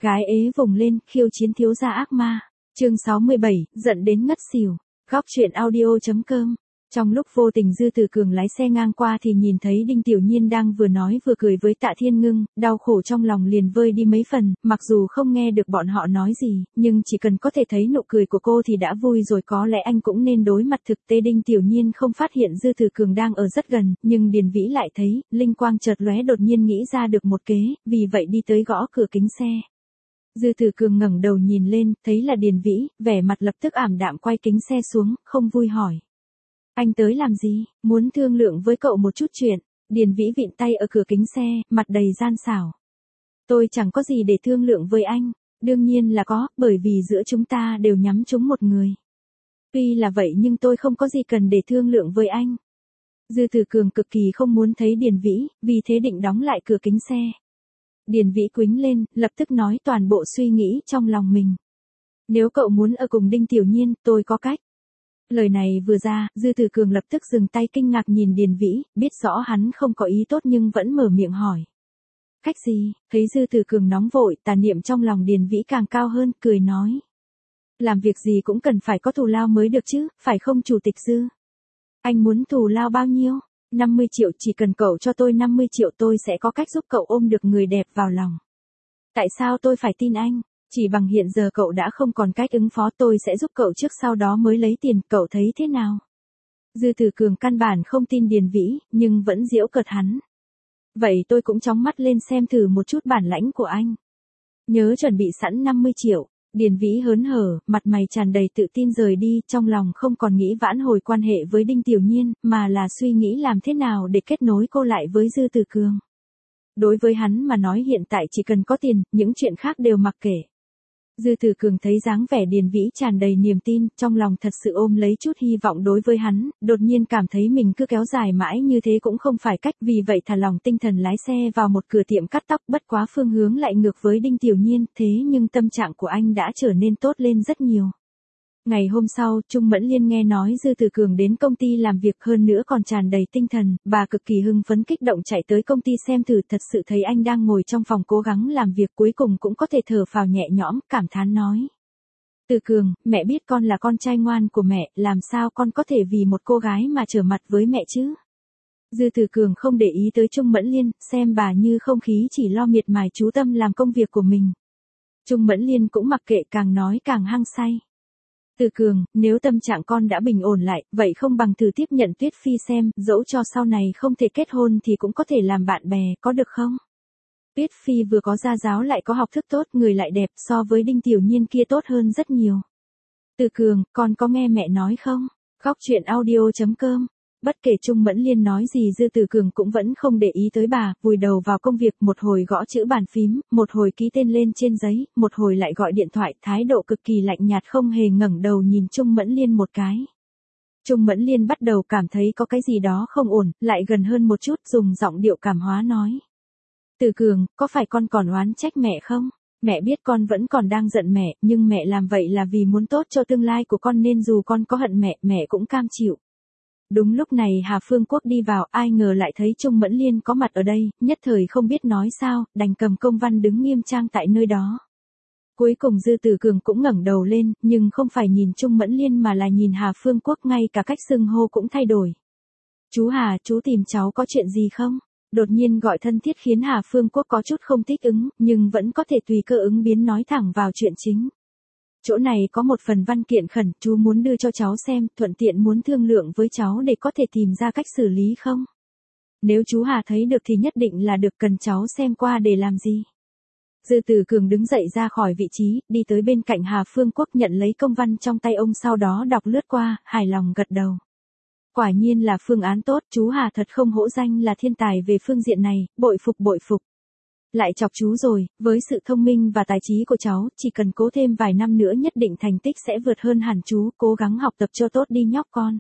Gái ế vùng lên, khiêu chiến thiếu gia ác ma. Chương 67, giận đến ngất xỉu. Góc truyện audio.com. Trong lúc vô tình Dư Tử Cường lái xe ngang qua thì nhìn thấy Đinh Tiểu Nhiên đang vừa nói vừa cười với Tạ Thiên Ngưng, đau khổ trong lòng liền vơi đi mấy phần, mặc dù không nghe được bọn họ nói gì, nhưng chỉ cần có thể thấy nụ cười của cô thì đã vui rồi, có lẽ anh cũng nên đối mặt thực tế. Đinh Tiểu Nhiên không phát hiện Dư Tử Cường đang ở rất gần, nhưng Điền Vĩ lại thấy, linh quang chợt lóe, đột nhiên nghĩ ra được một kế, vì vậy đi tới gõ cửa kính xe. Dư Tử Cường ngẩng đầu nhìn lên, thấy là Điền Vĩ, vẻ mặt lập tức ảm đạm, quay kính xe xuống, không vui hỏi. Anh tới làm gì? Muốn thương lượng với cậu một chút chuyện. Điền Vĩ vịn tay ở cửa kính xe, mặt đầy gian xảo. Tôi chẳng có gì để thương lượng với anh. Đương nhiên là có, bởi vì giữa chúng ta đều nhắm trúng một người. Tuy là vậy nhưng tôi không có gì cần để thương lượng với anh. Dư Tử Cường cực kỳ không muốn thấy Điền Vĩ, vì thế định đóng lại cửa kính xe. Điền Vĩ quĩnh lên, lập tức nói toàn bộ suy nghĩ trong lòng mình. Nếu cậu muốn ở cùng Đinh Tiểu Nhiên, tôi có cách. Lời này vừa ra, Dư Tử Cường lập tức dừng tay, kinh ngạc nhìn Điền Vĩ, biết rõ hắn không có ý tốt nhưng vẫn mở miệng hỏi. Cách gì? Thấy Dư Tử Cường nóng vội, tà niệm trong lòng Điền Vĩ càng cao hơn, cười nói. Làm việc gì cũng cần phải có thù lao mới được chứ, phải không Chủ tịch Dư? Anh muốn thù lao bao nhiêu? 50 triệu, chỉ cần cậu cho tôi 50 triệu tôi sẽ có cách giúp cậu ôm được người đẹp vào lòng. Tại sao tôi phải tin anh? Chỉ bằng hiện giờ cậu đã không còn cách ứng phó, tôi sẽ giúp cậu trước sau đó mới lấy tiền, cậu thấy thế nào? Dư Tử Cường căn bản không tin Điền Vĩ, nhưng vẫn giễu cợt hắn. Vậy tôi cũng chóng mắt lên xem thử một chút bản lãnh của anh. Nhớ chuẩn bị sẵn 50 triệu. Điền Vĩ hớn hở, mặt mày tràn đầy tự tin rời đi, trong lòng không còn nghĩ vãn hồi quan hệ với Đinh Tiểu Nhiên, mà là suy nghĩ làm thế nào để kết nối cô lại với Dư Tử Cường. Đối với hắn mà nói hiện tại chỉ cần có tiền, những chuyện khác đều mặc kệ. Dư Tử Cường thấy dáng vẻ Điền Vĩ tràn đầy niềm tin, trong lòng thật sự ôm lấy chút hy vọng đối với hắn, đột nhiên cảm thấy mình cứ kéo dài mãi như thế cũng không phải cách, vì vậy thả lòng tinh thần lái xe vào một cửa tiệm cắt tóc, bất quá phương hướng lại ngược với Đinh Tiểu Nhiên, thế nhưng tâm trạng của anh đã trở nên tốt lên rất nhiều. Ngày hôm sau, Trung Mẫn Liên nghe nói Dư Tử Cường đến công ty làm việc, hơn nữa còn tràn đầy tinh thần, bà cực kỳ hưng phấn kích động chạy tới công ty xem thử, thật sự thấy anh đang ngồi trong phòng cố gắng làm việc, cuối cùng cũng có thể thở phào nhẹ nhõm, cảm thán nói. Tử Cường, mẹ biết con là con trai ngoan của mẹ, làm sao con có thể vì một cô gái mà trở mặt với mẹ chứ? Dư Tử Cường không để ý tới Trung Mẫn Liên, xem bà như không khí, chỉ lo miệt mài chú tâm làm công việc của mình. Trung Mẫn Liên cũng mặc kệ, càng nói càng hăng say. Tử Cường, nếu tâm trạng con đã bình ổn lại, vậy không bằng thử tiếp nhận Tuyết Phi xem, dẫu cho sau này không thể kết hôn thì cũng có thể làm bạn bè, có được không? Tuyết Phi vừa có gia giáo lại có học thức tốt, người lại đẹp, so với Đinh Tiểu Nhiên kia tốt hơn rất nhiều. Tử Cường, con có nghe mẹ nói không? Góc truyện audio.com. Bất kể Trung Mẫn Liên nói gì Dư Tử Cường cũng vẫn không để ý tới bà, vùi đầu vào công việc, một hồi gõ chữ bàn phím, một hồi ký tên lên trên giấy, một hồi lại gọi điện thoại, thái độ cực kỳ lạnh nhạt, không hề ngẩng đầu nhìn Trung Mẫn Liên một cái. Trung Mẫn Liên bắt đầu cảm thấy có cái gì đó không ổn, lại gần hơn một chút, dùng giọng điệu cảm hóa nói. Tử Cường, có phải con còn oán trách mẹ không? Mẹ biết con vẫn còn đang giận mẹ, nhưng mẹ làm vậy là vì muốn tốt cho tương lai của con nên dù con có hận mẹ, mẹ cũng cam chịu. Đúng lúc này Hà Phương Quốc đi vào, ai ngờ lại thấy Trung Mẫn Liên có mặt ở đây, nhất thời không biết nói sao, đành cầm công văn đứng nghiêm trang tại nơi đó. Cuối cùng Dư Tử Cường cũng ngẩng đầu lên, nhưng không phải nhìn Trung Mẫn Liên mà là nhìn Hà Phương Quốc, ngay cả cách xưng hô cũng thay đổi. Chú Hà, chú tìm cháu có chuyện gì không? Đột nhiên gọi thân thiết khiến Hà Phương Quốc có chút không thích ứng, nhưng vẫn có thể tùy cơ ứng biến nói thẳng vào chuyện chính. Chỗ này có một phần văn kiện khẩn, chú muốn đưa cho cháu xem, thuận tiện muốn thương lượng với cháu để có thể tìm ra cách xử lý không? Nếu chú Hà thấy được thì nhất định là được, cần cháu xem qua để làm gì? Dư Tử Cường đứng dậy ra khỏi vị trí, đi tới bên cạnh Hà Phương Quốc, nhận lấy công văn trong tay ông, sau đó đọc lướt qua, hài lòng gật đầu. Quả nhiên là phương án tốt, chú Hà thật không hổ danh là thiên tài về phương diện này, bội phục bội phục. Lại chọc chú rồi, với sự thông minh và tài trí của cháu, chỉ cần cố thêm vài năm nữa nhất định thành tích sẽ vượt hơn hẳn chú, cố gắng học tập cho tốt đi nhóc con.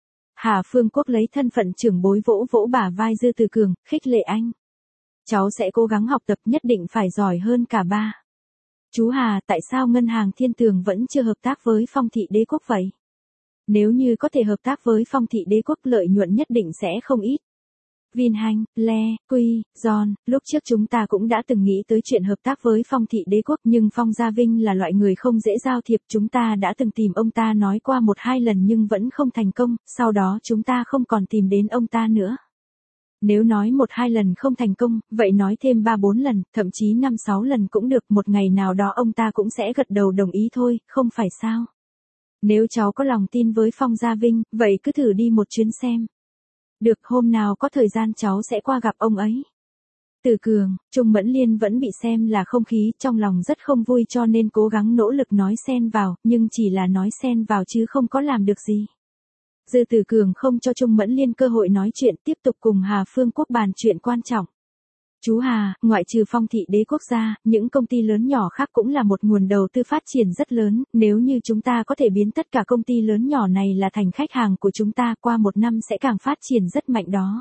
Hà Phương Quốc lấy thân phận trưởng bối vỗ vỗ bả vai Dư Tử Cường, khích lệ anh. Cháu sẽ cố gắng học tập, nhất định phải giỏi hơn cả ba. Chú Hà, tại sao Ngân hàng Thiên Tường vẫn chưa hợp tác với Phong Thị Đế Quốc vậy? Nếu như có thể hợp tác với Phong Thị Đế Quốc lợi nhuận nhất định sẽ không ít. Vinhanh, Le, Quy, John, lúc trước chúng ta cũng đã từng nghĩ tới chuyện hợp tác với Phong thị đế quốc, nhưng Phong Gia Vinh là loại người không dễ giao thiệp, chúng ta đã từng tìm ông ta nói qua 1-2 lần nhưng vẫn không thành công, sau đó chúng ta không còn tìm đến ông ta nữa. Nếu nói 1-2 lần không thành công, vậy nói thêm 3-4 lần, thậm chí 5-6 lần cũng được, một ngày nào đó ông ta cũng sẽ gật đầu đồng ý thôi, không phải sao? Nếu cháu có lòng tin với Phong Gia Vinh, vậy cứ thử đi một chuyến xem. Được, hôm nào có thời gian cháu sẽ qua gặp ông ấy. Từ Cường, Trung Mẫn Liên vẫn bị xem là không khí, trong lòng rất không vui cho nên cố gắng nỗ lực nói xen vào, nhưng chỉ là nói xen vào chứ không có làm được gì. Dư Từ Cường không cho Trung Mẫn Liên cơ hội nói chuyện, tiếp tục cùng Hà Phương Quốc bàn chuyện quan trọng. Chú Hà, ngoại trừ Phong thị đế quốc gia, những công ty lớn nhỏ khác cũng là một nguồn đầu tư phát triển rất lớn, nếu như chúng ta có thể biến tất cả công ty lớn nhỏ này là thành khách hàng của chúng ta, qua 1 năm sẽ càng phát triển rất mạnh đó.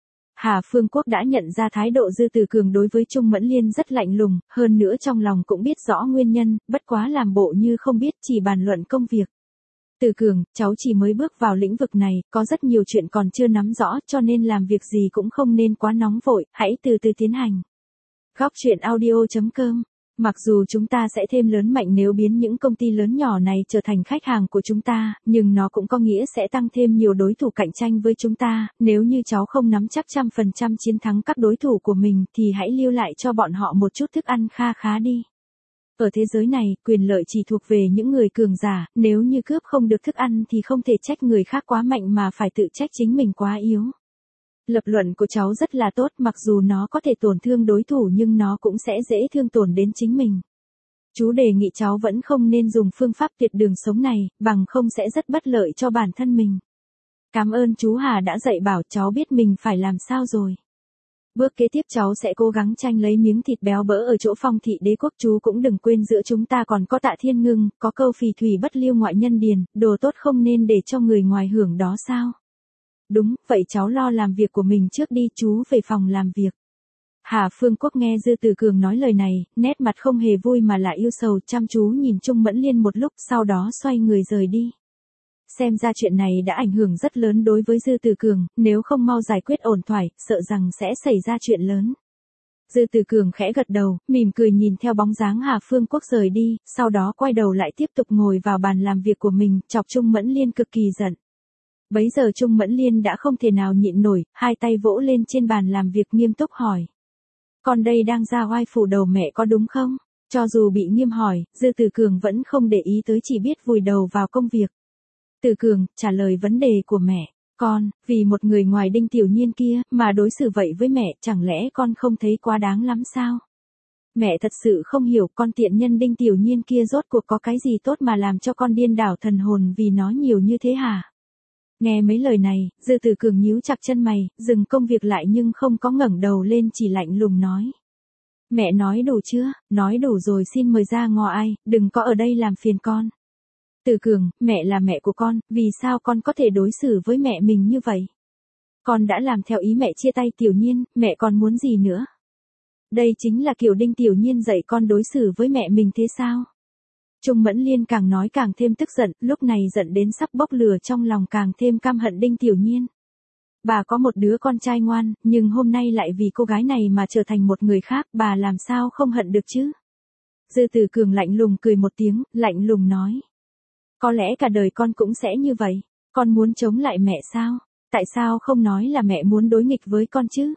Hà Phương Quốc đã nhận ra thái độ Dư Từ Cường đối với Trung Mẫn Liên rất lạnh lùng, hơn nữa trong lòng cũng biết rõ nguyên nhân, bất quá làm bộ như không biết, chỉ bàn luận công việc. Từ Cường, cháu chỉ mới bước vào lĩnh vực này, có rất nhiều chuyện còn chưa nắm rõ, cho nên làm việc gì cũng không nên quá nóng vội, hãy từ từ tiến hành. Góc truyện audio.com. Mặc dù chúng ta sẽ thêm lớn mạnh nếu biến những công ty lớn nhỏ này trở thành khách hàng của chúng ta, nhưng nó cũng có nghĩa sẽ tăng thêm nhiều đối thủ cạnh tranh với chúng ta, nếu như cháu không nắm chắc 100% chiến thắng các đối thủ của mình thì hãy lưu lại cho bọn họ một chút thức ăn kha khá đi. Ở thế giới này, quyền lợi chỉ thuộc về những người cường giả, nếu như cướp không được thức ăn thì không thể trách người khác quá mạnh mà phải tự trách chính mình quá yếu. Lập luận của cháu rất là tốt, mặc dù nó có thể tổn thương đối thủ nhưng nó cũng sẽ dễ thương tổn đến chính mình. Chú đề nghị cháu vẫn không nên dùng phương pháp tuyệt đường sống này, bằng không sẽ rất bất lợi cho bản thân mình. Cảm ơn chú Hà đã dạy bảo, cháu biết mình phải làm sao rồi. Bước kế tiếp cháu sẽ cố gắng tranh lấy miếng thịt béo bỡ ở chỗ Phong thị đế quốc, chú cũng đừng quên giữa chúng ta còn có Tạ Thiên Ngưng, có câu phì thủy bất lưu ngoại nhân điền, đồ tốt không nên để cho người ngoài hưởng đó sao? Đúng, vậy cháu lo làm việc của mình trước đi, chú về phòng làm việc. Hà Phương Quốc nghe Dư Từ Cường nói lời này, nét mặt không hề vui mà lại yêu sầu, chăm chú nhìn Trung Mẫn Liên một lúc, sau đó xoay người rời đi. Xem ra chuyện này đã ảnh hưởng rất lớn đối với Dư Từ Cường, nếu không mau giải quyết ổn thỏa, sợ rằng sẽ xảy ra chuyện lớn. Dư Từ Cường khẽ gật đầu, mỉm cười nhìn theo bóng dáng Hà Phương Quốc rời đi, sau đó quay đầu lại tiếp tục ngồi vào bàn làm việc của mình, chọc Trung Mẫn Liên cực kỳ giận. Bấy giờ Trung Mẫn Liên đã không thể nào nhịn nổi, hai tay vỗ lên trên bàn làm việc nghiêm túc hỏi. Con đây đang ra oai phủ đầu mẹ có đúng không? Cho dù bị nghiêm hỏi, Dư Từ Cường vẫn không để ý tới, chỉ biết vùi đầu vào công việc. Từ Cường, trả lời vấn đề của mẹ. Con, vì một người ngoài Đinh Tiểu Nhiên kia, mà đối xử vậy với mẹ, chẳng lẽ con không thấy quá đáng lắm sao? Mẹ thật sự không hiểu, con tiện nhân Đinh Tiểu Nhiên kia rốt cuộc có cái gì tốt mà làm cho con điên đảo thần hồn vì nó nhiều như thế hả? Nghe mấy lời này, Dư Từ Cường nhíu chặt chân mày, dừng công việc lại nhưng không có ngẩng đầu lên, chỉ lạnh lùng nói. Mẹ nói đủ chưa? Nói đủ rồi, xin mời ra ngoài, đừng có ở đây làm phiền con. Từ Cường, mẹ là mẹ của con, vì sao con có thể đối xử với mẹ mình như vậy? Con đã làm theo ý mẹ chia tay Tiểu Nhiên, mẹ còn muốn gì nữa? Đây chính là kiểu Đinh Tiểu Nhiên dạy con đối xử với mẹ mình thế sao? Trung Mẫn Liên càng nói càng thêm tức giận, lúc này giận đến sắp bốc lửa, trong lòng càng thêm căm hận Đinh Tiểu Nhiên. Bà có một đứa con trai ngoan, nhưng hôm nay lại vì cô gái này mà trở thành một người khác, bà làm sao không hận được chứ? Dư Từ Cường lạnh lùng cười một tiếng, lạnh lùng nói. Có lẽ cả đời con cũng sẽ như vậy. Con muốn chống lại mẹ sao? Tại sao không nói là mẹ muốn đối nghịch với con chứ?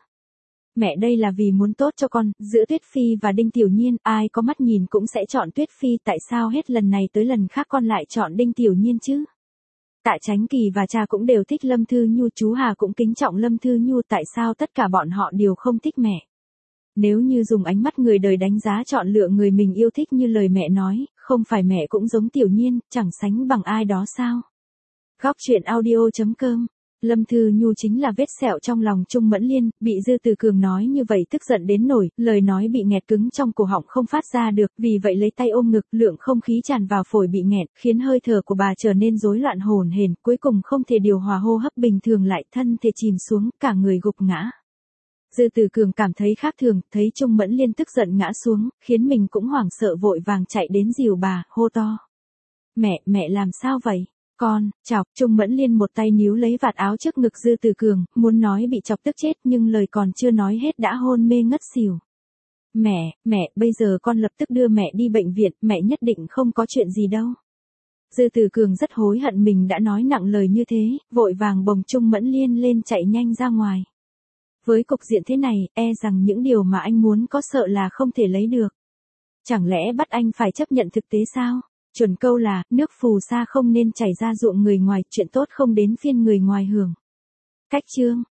Mẹ đây là vì muốn tốt cho con, giữa Tuyết Phi và Đinh Tiểu Nhiên, ai có mắt nhìn cũng sẽ chọn Tuyết Phi, tại sao hết lần này tới lần khác con lại chọn Đinh Tiểu Nhiên chứ? Tạ Chánh Kỳ và cha cũng đều thích Lâm Thư Nhu, chú Hà cũng kính trọng Lâm Thư Nhu, tại sao tất cả bọn họ đều không thích mẹ? Nếu như dùng ánh mắt người đời đánh giá chọn lựa người mình yêu thích như lời mẹ nói, không phải mẹ cũng giống Tiểu Nhiên, chẳng sánh bằng ai đó sao? Góc truyện audio.com. Lâm Thư Nhu chính là vết sẹo trong lòng Trung Mẫn Liên, bị Dư Từ Cường nói như vậy tức giận đến nổi, lời nói bị nghẹt cứng trong cổ họng không phát ra được, vì vậy lấy tay ôm ngực, lượng không khí tràn vào phổi bị nghẹt, khiến hơi thở của bà trở nên rối loạn hồn hển, cuối cùng không thể điều hòa hô hấp bình thường lại, thân thể chìm xuống, cả người gục ngã. Dư Từ Cường cảm thấy khác thường, thấy Trung Mẫn Liên tức giận ngã xuống, khiến mình cũng hoảng sợ, vội vàng chạy đến dìu bà, hô to. Mẹ làm sao vậy? Con, chọc, Trung Mẫn Liên một tay níu lấy vạt áo trước ngực Dư Tử Cường, muốn nói bị chọc tức chết nhưng lời còn chưa nói hết đã hôn mê ngất xỉu. Mẹ, bây giờ con lập tức đưa mẹ đi bệnh viện, mẹ nhất định không có chuyện gì đâu. Dư Tử Cường rất hối hận mình đã nói nặng lời như thế, vội vàng bồng Trung Mẫn Liên lên chạy nhanh ra ngoài. Với cục diện thế này, e rằng những điều mà anh muốn có sợ là không thể lấy được. Chẳng lẽ bắt anh phải chấp nhận thực tế sao? Chuẩn câu là, nước phù sa không nên chảy ra ruộng người ngoài, chuyện tốt không đến phiên người ngoài hưởng. Cách chương